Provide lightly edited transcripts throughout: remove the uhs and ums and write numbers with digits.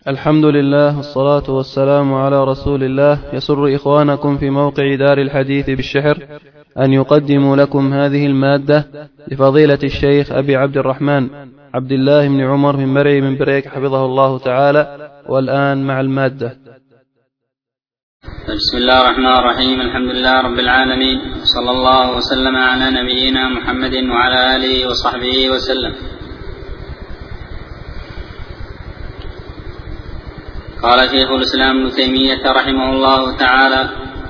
الحمد لله والصلاة والسلام على رسول الله. يسر إخوانكم في موقع دار الحديث بالشحر أن يقدموا لكم هذه المادة لفضيلة الشيخ أبي عبد الرحمن عبد الله بن عمر بن مرعي من بريك حفظه الله تعالى. والآن مع المادة. بسم الله الرحمن الرحيم. الحمد لله رب العالمين، صلى الله وسلم على نبينا محمد وعلى آله وصحبه وسلم. قال شيخ الإسلام ابن تيمية رحمه الله تعالى: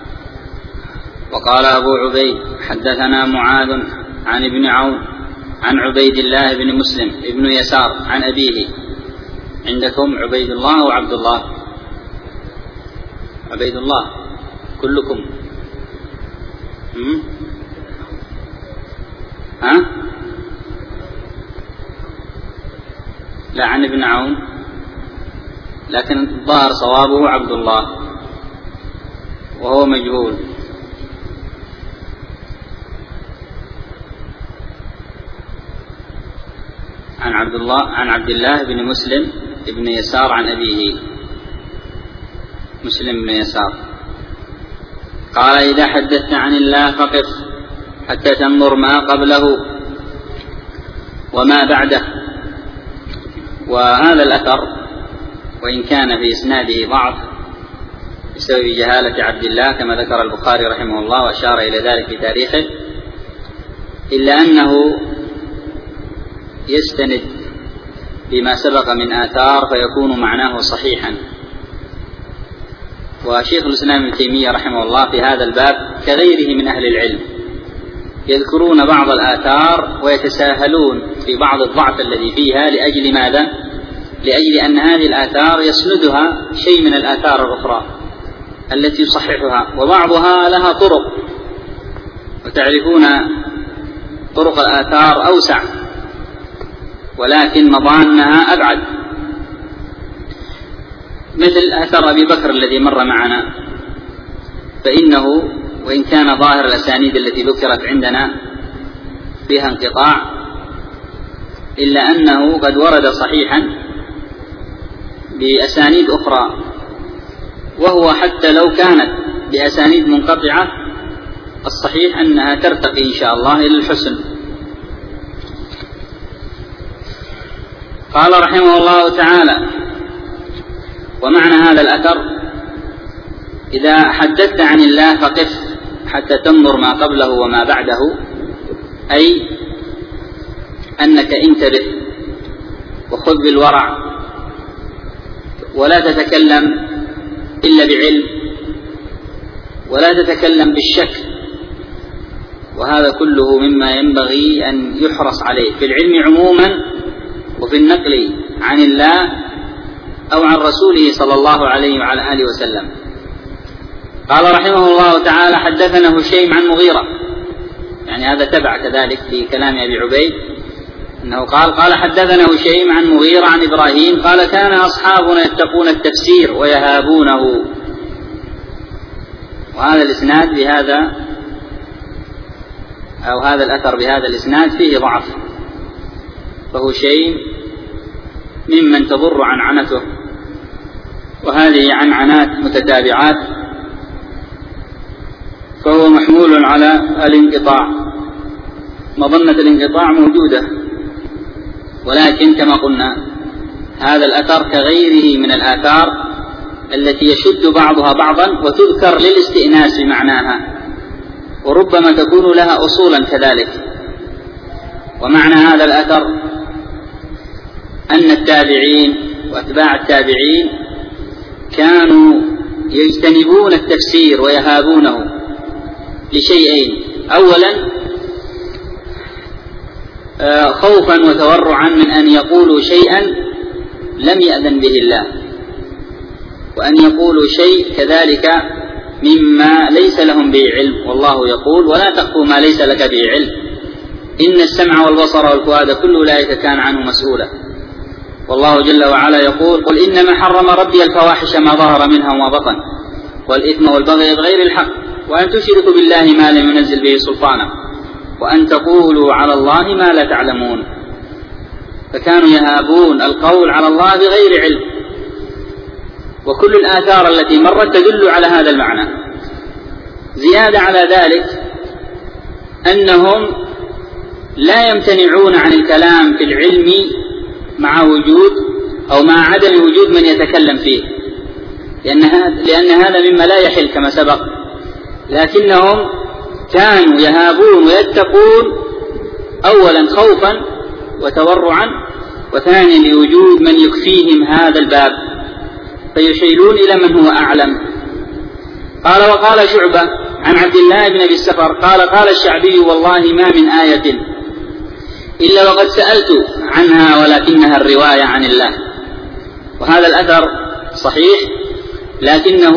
وقال أبو عبيد حدثنا معاذ عن ابن عون عن عبيد الله بن مسلم ابن يسار عن أبيه. عندكم عبيد الله وعبد الله؟ عبيد الله كلكم؟ لا، عن ابن عون، لكن الظاهر صوابه عبد الله وهو مجهول. عن عبد الله بن مسلم ابن يسار عن أبيه، مسلم بن يسار. قال: إذا حدثت عن الله فقف حتى تنظر ما قبله وما بعده. وهذا الأثر وإن كان في إسناده ضعف بسبب جهالة عبد الله كما ذكر البخاري رحمه الله وأشار إلى ذلك في تاريخه، إلا أنه يستند بما سبق من آثار فيكون معناه صحيحا. وشيخ الإسلام ابن تيمية رحمه الله في هذا الباب كغيره من أهل العلم يذكرون بعض الآثار ويتساهلون في بعض الضعف الذي فيها. لأجل ماذا؟ لأجل أن هذه الآثار يسندها شيء من الآثار الأخرى التي يصححها، وبعضها لها طرق، وتعرفون طرق الآثار أوسع ولكن مضانها أبعد، مثل أثر أبي بكر الذي مر معنا، فإنه وإن كان ظاهر الأسانيد التي ذكرت عندنا فيها انقطاع، إلا أنه قد ورد صحيحا بأسانيد أخرى، وهو حتى لو كانت بأسانيد منقطعة الصحيح أنها ترتقي إن شاء الله إلى الحسن. قال رحمه الله تعالى: ومعنى هذا الأثر: إذا حدثت عن الله فقف حتى تنظر ما قبله وما بعده، أي أنك انتبه وخذ بالورع ولا تتكلم إلا بعلم، ولا تتكلم بالشك، وهذا كله مما ينبغي أن يحرص عليه في العلم عموما وفي النقل عن الله أو عن رسوله صلى الله عليه وعلى آله وسلم. قال رحمه الله تعالى: حدثنا هشيم عن مغيرة، يعني هذا تبع كذلك في كلام أبي عبيد أنه قال حدثنا هشيم عن مغيرة عن إبراهيم قال: كان أصحابنا يتقون التفسير ويهابونه. وهذا الإسناد بهذا أو هذا الأثر بهذا الإسناد فيه ضعف، فهشيم ممن تضر عنعنته، وهذه عنعنات متتابعات، فهو محمول على الانقطاع. مظنة الانقطاع موجودة، ولكن كما قلنا هذا الأثر كغيره من الآثار التي يشد بعضها بعضا وتذكر للاستئناس بمعناها، وربما تكون لها أصولا كذلك. ومعنى هذا الأثر أن التابعين وأتباع التابعين كانوا يجتنبون التفسير ويهابونه لشيئين: أولا خوفا وتورعا من أن يقولوا شيئا لم يأذن به الله، وأن يقولوا شيء كذلك مما ليس لهم به علم، والله يقول: ولا تقف ما ليس لك به علم إن السمع والبصر والفؤاد كل أولئك كان عنه مسؤولا. والله جل وعلا يقول: قل إنما حرم ربي الفواحش ما ظهر منها وما بطن والإثم والبغي بغير الحق وأن تشركوا بالله ما لم ينزل به سلطانا وأن تقولوا على الله ما لا تعلمون. فكانوا يهابون القول على الله بغير علم، وكل الآثار التي مرت تدل على هذا المعنى. زيادة على ذلك أنهم لا يمتنعون عن الكلام في العلم مع وجود أو مع عدم وجود من يتكلم فيه، لأن هذا مما لا يحل كما سبق، لكنهم كانوا يهابون ويتقون أولا خوفا وتورعا، وثانيا لوجود من يكفيهم هذا الباب فيشيلون إلى من هو أعلم. قال وقال شعبة عن عبد الله بن أبي السفر قال الشعبي والله ما من آية إلا وقد سألت عنها ولكنها الرواية عن الله. وهذا الأثر صحيح، لكنه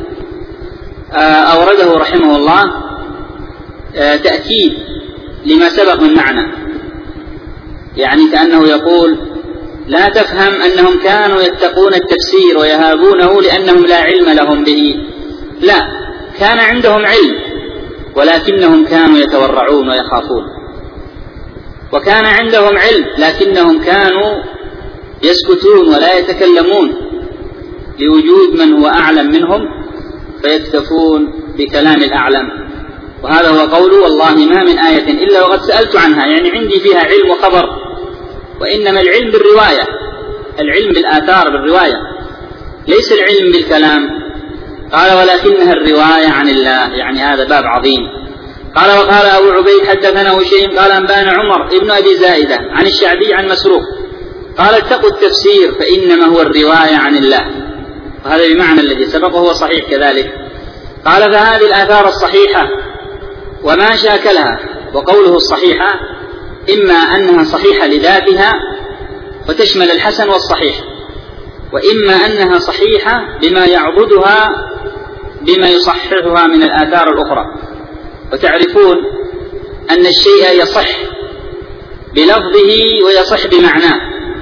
أورده رحمه الله تأكيد لما سبق من معنى، يعني كأنه يقول لا تفهم أنهم كانوا يتقون التفسير ويهابونه لأنهم لا علم لهم به، لا، كان عندهم علم ولكنهم كانوا يتورعون ويخافون، وكان عندهم علم لكنهم كانوا يسكتون ولا يتكلمون لوجود من هو أعلم منهم فيكتفون بكلام الأعلم. وهذا هو قوله والله ما من آية إلا وقد سألت عنها، يعني عندي فيها علم وخبر، وإنما العلم بالرواية، العلم بالآثار بالرواية، ليس العلم بالكلام. قال ولكنها الرواية عن الله، يعني هذا باب عظيم. قال وقال أبو عبيد حدثنا هشيم قال أنبانا عمر ابن أبي زائدة عن الشعبي عن مسروق قال اتقوا التفسير فإنما هو الرواية عن الله، وهذا بمعنى الذي سبق وهو صحيح كذلك. قال فهذه الآثار الصحيحة وما شاكلها، وقوله الصحيحة إما أنها صحيحة لذاتها وتشمل الحسن والصحيح، وإما أنها صحيحة بما يعضدها بما يصححها من الآثار الأخرى. وتعرفون أن الشيء يصح بلفظه ويصح بمعناه،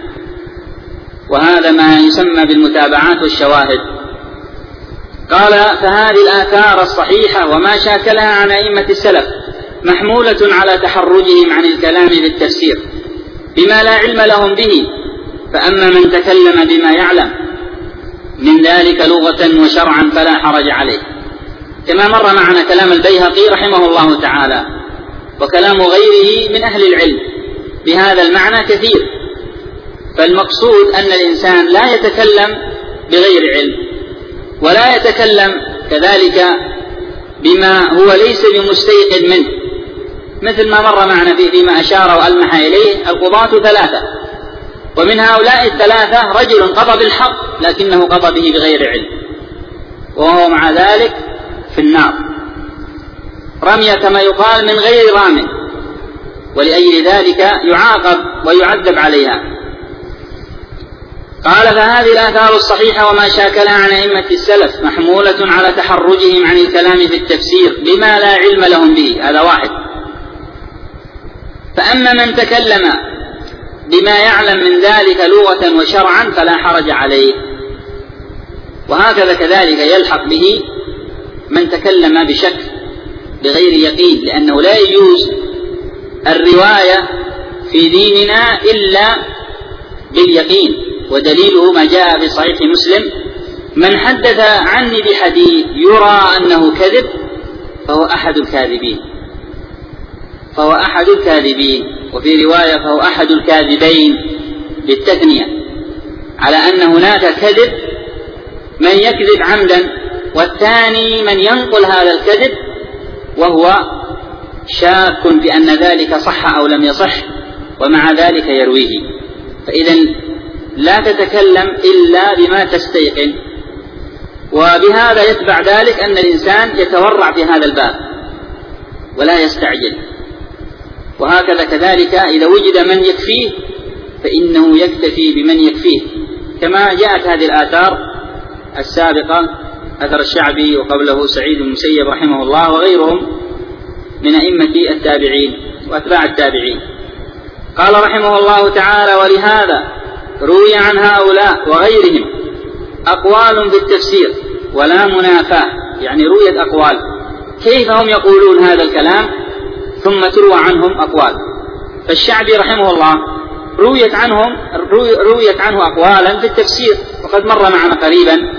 وهذا ما يسمى بالمتابعات والشواهد. قال فهذه الآثار الصحيحة وما شاكلها عن أئمة السلف محمولة على تحرجهم عن الكلام بالتفسير بما لا علم لهم به، فأما من تكلم بما يعلم من ذلك لغة وشرعا فلا حرج عليه. كما مر معنا كلام البيهقي رحمه الله تعالى وكلام غيره من أهل العلم بهذا المعنى كثير. فالمقصود أن الإنسان لا يتكلم بغير علم، ولا يتكلم كذلك بما هو ليس بمستيقظ منه، مثل ما مر معنا فيما أشار وألمح إليه القضاة ثلاثة، ومن هؤلاء الثلاثة رجل قضى بالحق لكنه قضى به بغير علم، وهو مع ذلك في النار رمية كما يقال من غير رام، ولأجل ذلك يعاقب ويعذب عليها. قال فهذه الآثار الصحيحة وما شاكلها عن أئمة السلف محمولة على تحرجهم عن الكلام في التفسير بما لا علم لهم به، هذا واحد. فأما من تكلم بما يعلم من ذلك لغة وشرعا فلا حرج عليه. وهكذا كذلك يلحق به من تكلم بشك بغير يقين، لأنه لا يجوز الرواية في ديننا إلا باليقين، ودليله ما جاء في صحيح مسلم من حدث عني بحديث يرى أنه كذب فهو أحد الكاذبين، فهو أحد الكاذبين، وفي رواية فهو أحد الكاذبين بالتثنية، على أن هناك كذب من يكذب عمدا، والثاني من ينقل هذا الكذب وهو شاك في أن ذلك صح أو لم يصح ومع ذلك يرويه. فإذا لا تتكلم إلا بما تستيقن، وبهذا يتبع ذلك أن الإنسان يتورع في هذا الباب ولا يستعجل. وهكذا كذلك إذا وجد من يكفيه فإنه يكتفي بمن يكفيه، كما جاءت هذه الآثار السابقة، أثر الشعبي وقبله سعيد بن المسيب رحمه الله وغيرهم من أئمة التابعين وأتباع التابعين. قال رحمه الله تعالى ولهذا روي عن هؤلاء وغيرهم أقوال بالتفسير ولا منافاة، يعني رويت أقوال كيف هم يقولون هذا الكلام ثم تروى عنهم أقوال. فالشعبي رحمه الله رويت عنه أقوالا في التفسير، وقد مر معنا قريبا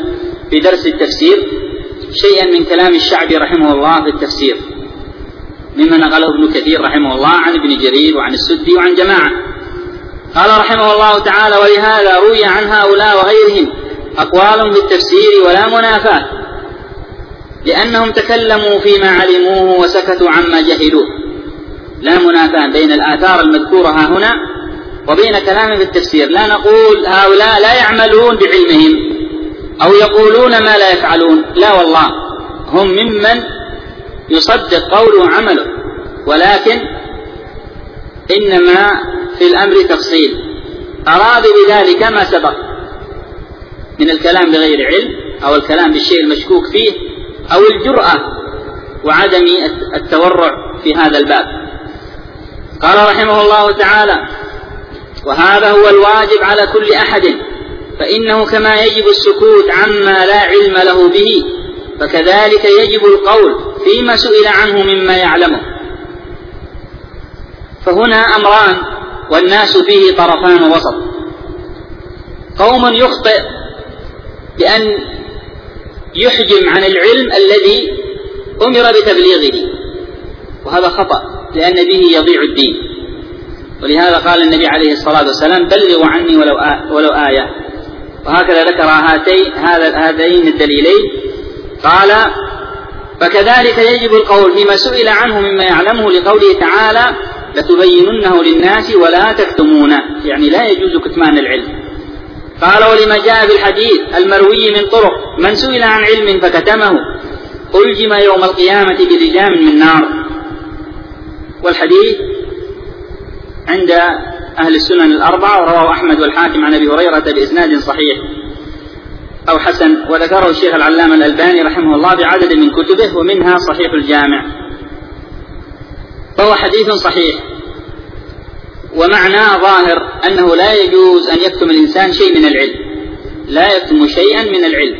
في درس التفسير شيئا من كلام الشعبي رحمه الله في التفسير مما نقله ابن كثير رحمه الله عن ابن جرير وعن السدي وعن جماعة. قال رحمه الله تعالى: ولهذا روي عن هؤلاء وغيرهم أقوال في التفسير ولا منافاة، لأنهم تكلموا فيما علموه وسكتوا عما جهلوه. لا منافاة بين الآثار المذكورة هنا وبين كلام في التفسير. لا نقول هؤلاء لا يعملون بعلمهم أو يقولون ما لا يفعلون، لا والله، هم ممن يصدق قوله وعمله، ولكن إنما في الأمر تفصيل. أراد بذلك ما سبق من الكلام بغير علم أو الكلام بالشيء المشكوك فيه أو الجرأة وعدم التورع في هذا الباب. قال رحمه الله تعالى: وهذا هو الواجب على كل أحد، فإنه كما يجب السكوت عما لا علم له به، فكذلك يجب القول فيما سئل عنه مما يعلمه. فهنا أمران والناس فيه طرفان وسط. قوم يخطئ بأن يحجم عن العلم الذي أمر بتبليغه، وهذا خطأ، لأن به يضيع الدين. ولهذا قال النبي عليه الصلاة والسلام: بلغوا عني ولو آية. وهكذا ذكر هذين الدليلين. قال: فكذلك يجب القول فيما سئل عنه مما يعلمه، لقوله تعالى: لتبيننه للناس ولا تكتمونه، يعني لا يجوز كتمان العلم. قال: ولما جاء في الحديث المروي من طرق: من سئل عن علم فكتمه ألجم يوم القيامة بلجام من نار. والحديث عند أهل السنن الأربعة، ورواه أحمد والحاكم عن أبي هريرة بإسناد صحيح أو حسن، وذكره الشيخ العلامة الألباني رحمه الله بعدد من كتبه ومنها صحيح الجامع، فهو حديث صحيح. ومعناه ظاهر أنه لا يجوز أن يكتم الإنسان شيء من العلم، لا يكتم شيئا من العلم.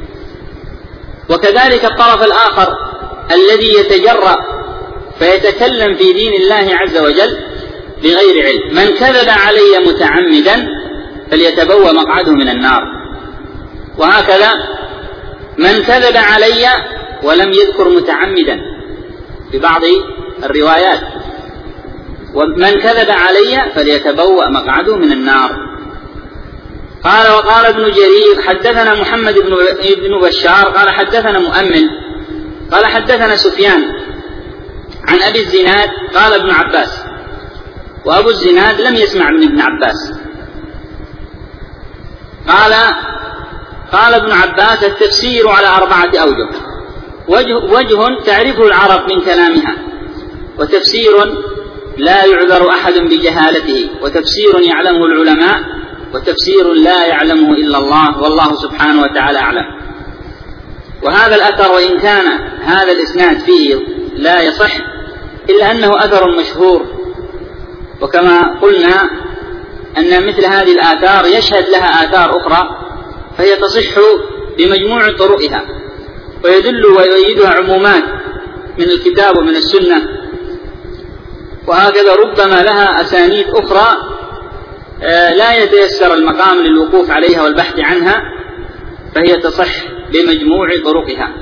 وكذلك الطرف الآخر الذي يتجرأ فيتكلم في دين الله عز وجل بغير علم: من كذب علي متعمدا فليتبوأ مقعده من النار. وهكذا من كذب علي ولم يذكر متعمدا في بعض الروايات: ومن كذب علي فليتبوأ مقعده من النار. قال: وقال ابن جرير: حدثنا محمد بن بشار قال حدثنا مؤمل قال حدثنا سفيان عن أبي الزناد قال ابن عباس. وأبو الزناد لم يسمع من ابن عباس. قال ابن عباس: التفسير على 4 أوجه: وجه تعرفه العرب من كلامها، وتفسير لا يعذر أحد بجهالته، وتفسير يعلمه العلماء، وتفسير لا يعلمه إلا الله، والله سبحانه وتعالى أعلم. وهذا الأثر وإن كان هذا الإسناد فيه لا يصح إلا أنه أثر مشهور، وكما قلنا أن مثل هذه الآثار يشهد لها آثار أخرى فهي تصح بمجموع طرقها، ويدل ويؤيدها عمومات من الكتاب ومن السنة. وهكذا ربما لها أسانيد أخرى لا يتيسر المقام للوقوف عليها والبحث عنها، فهي تصح بمجموع طرقها.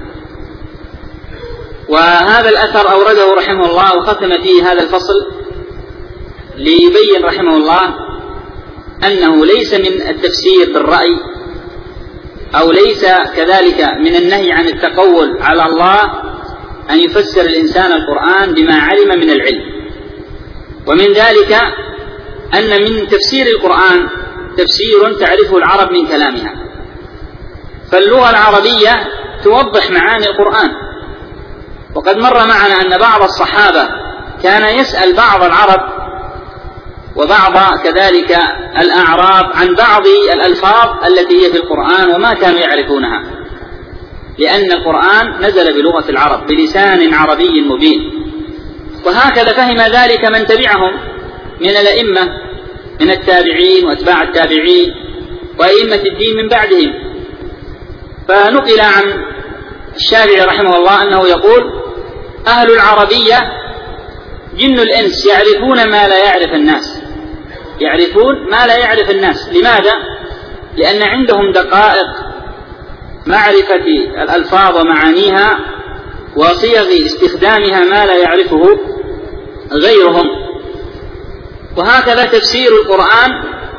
وهذا الأثر أورده رحمه الله وختم فيه هذا الفصل ليبين رحمه الله أنه ليس من التفسير بالرأي، أو ليس كذلك من النهي عن التقول على الله أن يفسر الإنسان القرآن بما علم من العلم. ومن ذلك أن من تفسير القرآن تفسير تعرفه العرب من كلامها، فاللغة العربية توضح معاني القرآن. وقد مر معنا أن بعض الصحابة كان يسأل بعض العرب وبعض كذلك الأعراب عن بعض الألفاظ التي هي في القرآن وما كانوا يعرفونها، لأن القرآن نزل بلغة العرب بلسان عربي مبين. وهكذا فهم ذلك من تبعهم من الأئمة من التابعين وأتباع التابعين وأئمة الدين من بعدهم. فنقل عن الشافعي رحمه الله أنه يقول: أهل العربية جن الإنس يعرفون ما لا يعرف الناس، يعرفون ما لا يعرف الناس. لماذا؟ لأن عندهم دقائق معرفة الألفاظ ومعانيها وصيغ استخدامها ما لا يعرفه غيرهم. وهكذا تفسير القرآن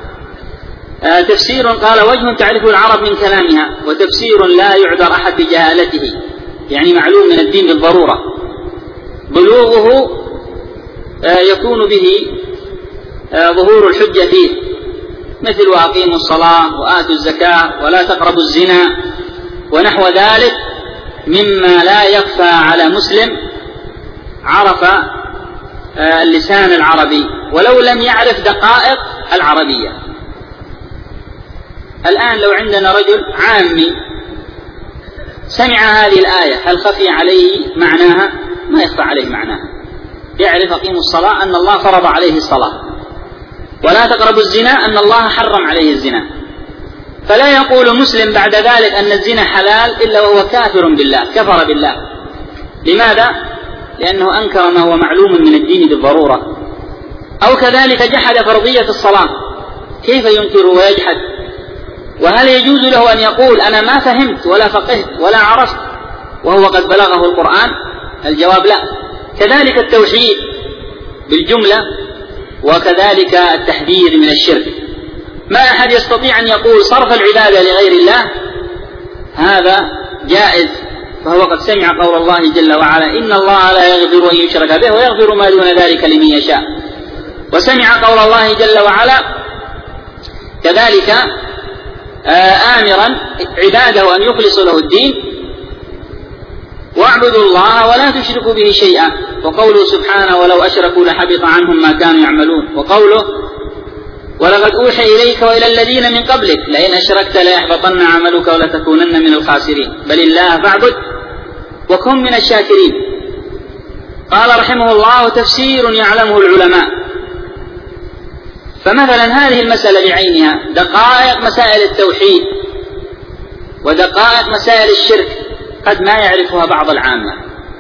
تفسير قال وجه تعرفه العرب من كلامها، وتفسير لا يعذر أحد بجهالته، يعني معلوم من الدين بالضرورة، بلوغه يكون به ظهور الحجة فيه، مثل وأقيموا الصلاة وآتوا الزكاة ولا تقربوا الزنا ونحو ذلك مما لا يخفى على مسلم عرف اللسان العربي ولو لم يعرف دقائق العربية. الآن لو عندنا رجل عامي سمع هذه الآية، هل خفي عليه معناها؟ ما يخفى عليه معناها، يعرف أقيموا الصلاة أن الله فرض عليه الصلاة، ولا تقربوا الزنا أن الله حرم عليه الزنا. فلا يقول مسلم بعد ذلك أن الزنا حلال إلا وهو كافر بالله، كفر بالله. لماذا؟ لأنه أنكر ما هو معلوم من الدين بالضرورة. أو كذلك جحد فرضية الصلاة، كيف ينكر ويجحد؟ وهل يجوز له أن يقول أنا ما فهمت ولا فقهت ولا عرفت وهو قد بلغه القرآن؟ الجواب لا. كذلك التوحيد بالجملة، وكذلك التحذير من الشرك. ما أحد يستطيع أن يقول صرف العبادة لغير الله هذا جائز، فهو قد سمع قول الله جل وعلا إن الله لا يغفر أن يشرك به ويغفر ما دون ذلك لمن يشاء، وسمع قول الله جل وعلا كذلك آمرا عباده أن يخلصوا له الدين واعبدوا الله ولا تشركوا به شيئا، وقوله سبحانه ولو أشركوا لحبط عنهم ما كانوا يعملون، وقوله ولقد أوحي إليك وإلى الذين من قبلك لئن أشركت ليحبطن عملك ولتكونن من الخاسرين بل الله فاعبد وكن من الشاكرين. قال رحمه الله تفسير يعلمه العلماء. فمثلا هذه المسألة بعينها دقائق مسائل التوحيد ودقائق مسائل الشرك قد ما يعرفها بعض العامة،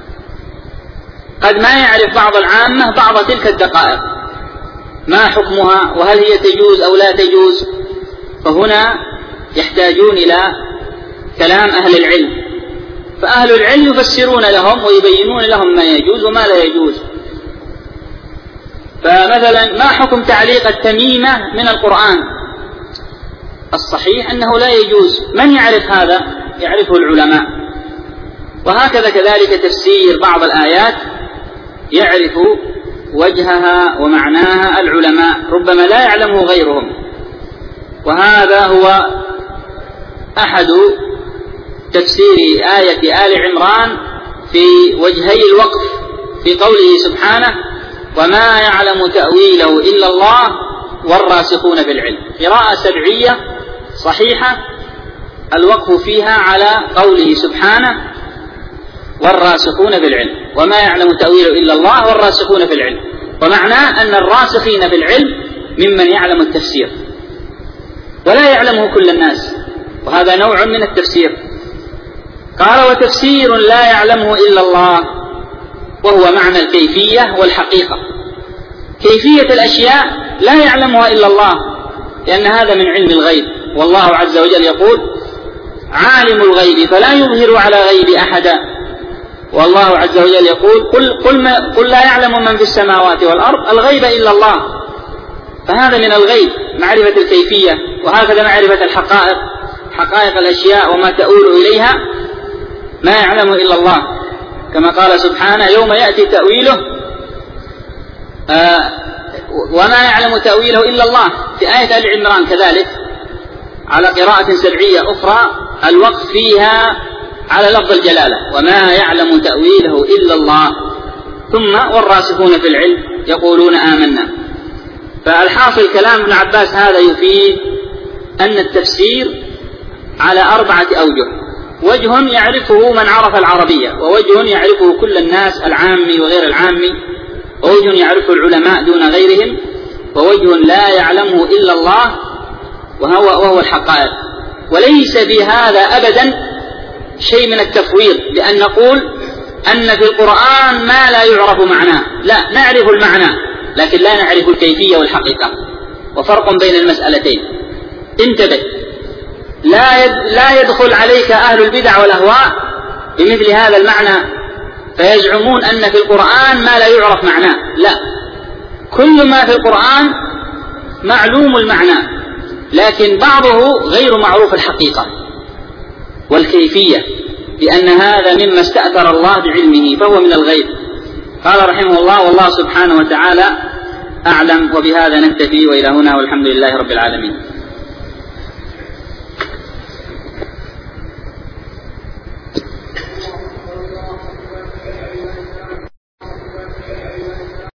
قد ما يعرف بعض العامة بعض تلك الدقائق، ما حكمها وهل هي تجوز أو لا تجوز. فهنا يحتاجون إلى كلام أهل العلم، فأهل العلم يفسرون لهم ويبينون لهم ما يجوز وما لا يجوز. فمثلا ما حكم تعليق التميمة من القرآن؟ الصحيح أنه لا يجوز. من يعرف هذا؟ يعرفه العلماء. وهكذا كذلك تفسير بعض الآيات يعرف وجهها ومعناها العلماء، ربما لا يعلمه غيرهم. وهذا هو أحد تفسير آية آل عمران في وجهي الوقف في قوله سبحانه وما يعلم تأويله إلا الله والراسخون في العلم. قراءة سبعية صحيحة الوقف فيها على قوله سبحانه والراسخون في العلم، وما يعلم تأويله إلا الله والراسخون في العلم، ومعناه أن الراسخين في العلم ممن يعلم التفسير ولا يعلمه كل الناس، وهذا نوع من التفسير. قال وتفسير لا يعلمه إلا الله، وهو معنى الكيفية والحقيقة. كيفية الأشياء لا يعلمها إلا الله، لأن هذا من علم الغيب، والله عز وجل يقول عالم الغيب فلا يظهر على غيب أحدا، والله عز وجل يقول قل لا يعلم من في السماوات والأرض الغيب إلا الله. فهذا من الغيب معرفة الكيفية، وهكذا معرفة الحقائق، حقائق الأشياء وما تؤول إليها ما يعلمه إلا الله، كما قال سبحانه يوم يأتي تأويله وما يعلم تأويله إلا الله. في آية آل عمران كذلك على قراءة سبعية أخرى الوقف فيها على لفظ الجلالة وما يعلم تأويله إلا الله، ثم والراسخون في العلم يقولون آمنا. فالحاصل كلام ابن عباس هذا يفيد أن التفسير على 4 أوجه: وجه يعرفه من عرف العربية، ووجه يعرفه كل الناس العامي وغير العامي، ووجه يعرفه العلماء دون غيرهم، ووجه لا يعلمه إلا الله وهو الحقائق. وليس بهذا أبدا شيء من التفويض بأن نقول أن في القرآن ما لا يعرف معناه، لا، نعرف المعنى لكن لا نعرف الكيفية والحقيقة، وفرق بين المسألتين. انتبه، لا يدخل عليك أهل البدع والأهواء بمثل هذا المعنى فيزعمون أن في القرآن ما لا يعرف معناه. لا، كل ما في القرآن معلوم المعنى، لكن بعضه غير معروف الحقيقة والكيفية، لأن هذا مما استأثر الله بعلمه فهو من الغيب. قال رحمه الله: والله سبحانه وتعالى أعلم. وبهذا نكتفي، وإلى هنا، والحمد لله رب العالمين.